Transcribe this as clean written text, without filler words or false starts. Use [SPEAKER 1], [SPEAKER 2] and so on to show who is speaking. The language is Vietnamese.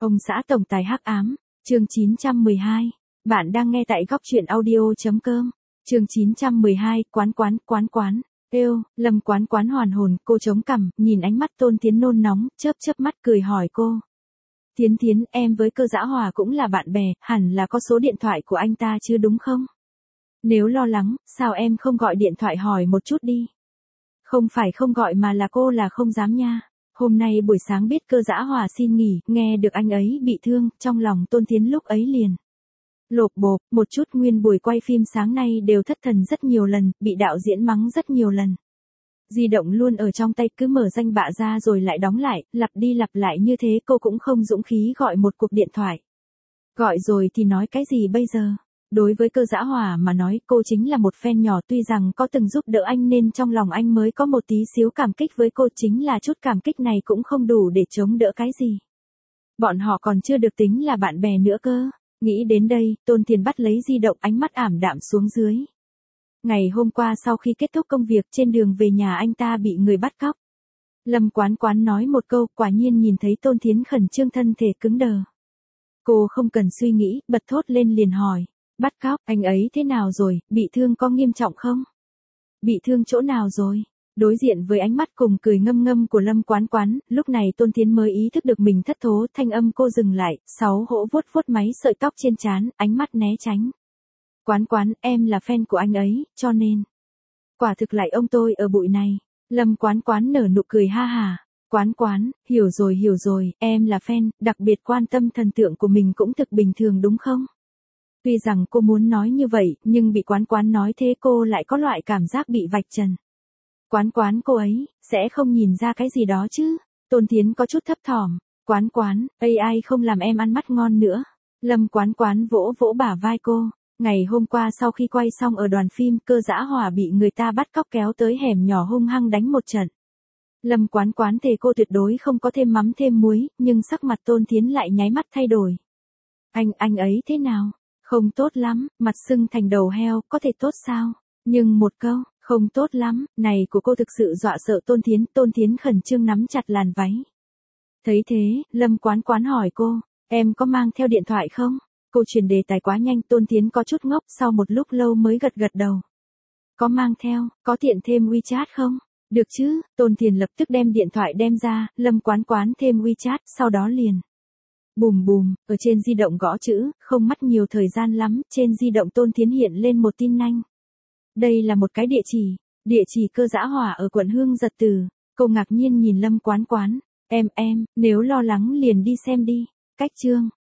[SPEAKER 1] Ông xã tổng tài hắc ám, chương 912. Bạn đang nghe tại góc truyện audio.com. Chương 912, quán. Lâm Quán hoàn hồn, cô chống cằm, nhìn ánh mắt Tôn Tiến nôn nóng, chớp mắt cười hỏi cô. Tiến, em với Cơ Dã Hòa cũng là bạn bè, hẳn là có số điện thoại của anh ta chứ đúng không? Nếu lo lắng, sao em không gọi điện thoại hỏi một chút đi? Không phải không gọi mà là cô là không dám nha. Hôm nay buổi sáng biết Cơ Dã Hòa xin nghỉ, nghe được anh ấy bị thương, trong lòng Tôn Tiến lúc ấy liền lộp bộp, một chút nguyên buổi quay phim sáng nay đều thất thần rất nhiều lần, bị đạo diễn mắng rất nhiều lần. Di động luôn ở trong tay cứ mở danh bạ ra rồi lại đóng lại, lặp đi lặp lại như thế cô cũng không dũng khí gọi một cuộc điện thoại. Gọi rồi thì nói cái gì bây giờ? Đối với Cơ Dã Hòa mà nói cô chính là một fan nhỏ tuy rằng có từng giúp đỡ anh nên trong lòng anh mới có một tí xíu cảm kích với cô chính là chút cảm kích này cũng không đủ để chống đỡ cái gì. Bọn họ còn chưa được tính là bạn bè nữa cơ. Nghĩ đến đây, Tôn Thiền bắt lấy di động ánh mắt ảm đạm xuống dưới. Ngày hôm qua sau khi kết thúc công việc trên đường về nhà anh ta bị người bắt cóc. Lâm Quán nói một câu quả nhiên nhìn thấy Tôn Thiến khẩn trương thân thể cứng đờ. Cô không cần suy nghĩ, bật thốt lên liền hỏi. Bắt cóc, anh ấy thế nào rồi, bị thương có nghiêm trọng không? Bị thương chỗ nào rồi? Đối diện với ánh mắt cùng cười ngâm của Lâm Quán, lúc này Tôn Thiến mới ý thức được mình thất thố, thanh âm cô dừng lại, xấu hổ vuốt máy sợi tóc trên trán, ánh mắt né tránh. Quán, em là fan của anh ấy, cho nên. Quả thực lại ông tôi ở bụi này. Lâm Quán nở nụ cười ha hà. Quán, hiểu rồi, em là fan, đặc biệt quan tâm thần tượng của mình cũng thực bình thường đúng không? Tuy rằng cô muốn nói như vậy, nhưng bị Quán nói thế cô lại có loại cảm giác bị vạch trần. Quán cô ấy, sẽ không nhìn ra cái gì đó chứ? Tôn Thiến có chút thấp thỏm. Quán, AI không làm em ăn mắt ngon nữa. Lâm Quán vỗ bả vai cô. Ngày hôm qua sau khi quay xong ở đoàn phim Cơ Dã Hòa bị người ta bắt cóc kéo tới hẻm nhỏ hung hăng đánh một trận. Lâm Quán thề cô tuyệt đối không có thêm mắm thêm muối, nhưng sắc mặt Tôn Thiến lại nháy mắt thay đổi. Anh ấy thế nào? Không tốt lắm, mặt sưng thành đầu heo, có thể tốt sao? Nhưng một câu, không tốt lắm, này của cô thực sự dọa sợ Tôn Thiến khẩn trương nắm chặt làn váy. Thấy thế, Lâm Quán hỏi cô, em có mang theo điện thoại không? Cô chuyển đề tài quá nhanh, Tôn Thiến có chút ngốc, sau một lúc lâu mới gật đầu. Có mang theo, có tiện thêm WeChat không? Được chứ, Tôn Thiền lập tức đem điện thoại đem ra, Lâm Quán thêm WeChat, sau đó liền. Bùm, ở trên di động gõ chữ, không mất nhiều thời gian lắm, trên di động Tôn Thiến hiện lên một tin nhanh. Đây là một cái địa chỉ Cơ Dã Hòa ở quận Hương Giật Từ. Cô ngạc nhiên nhìn Lâm Quán, em, nếu lo lắng liền đi xem đi. Cách chương.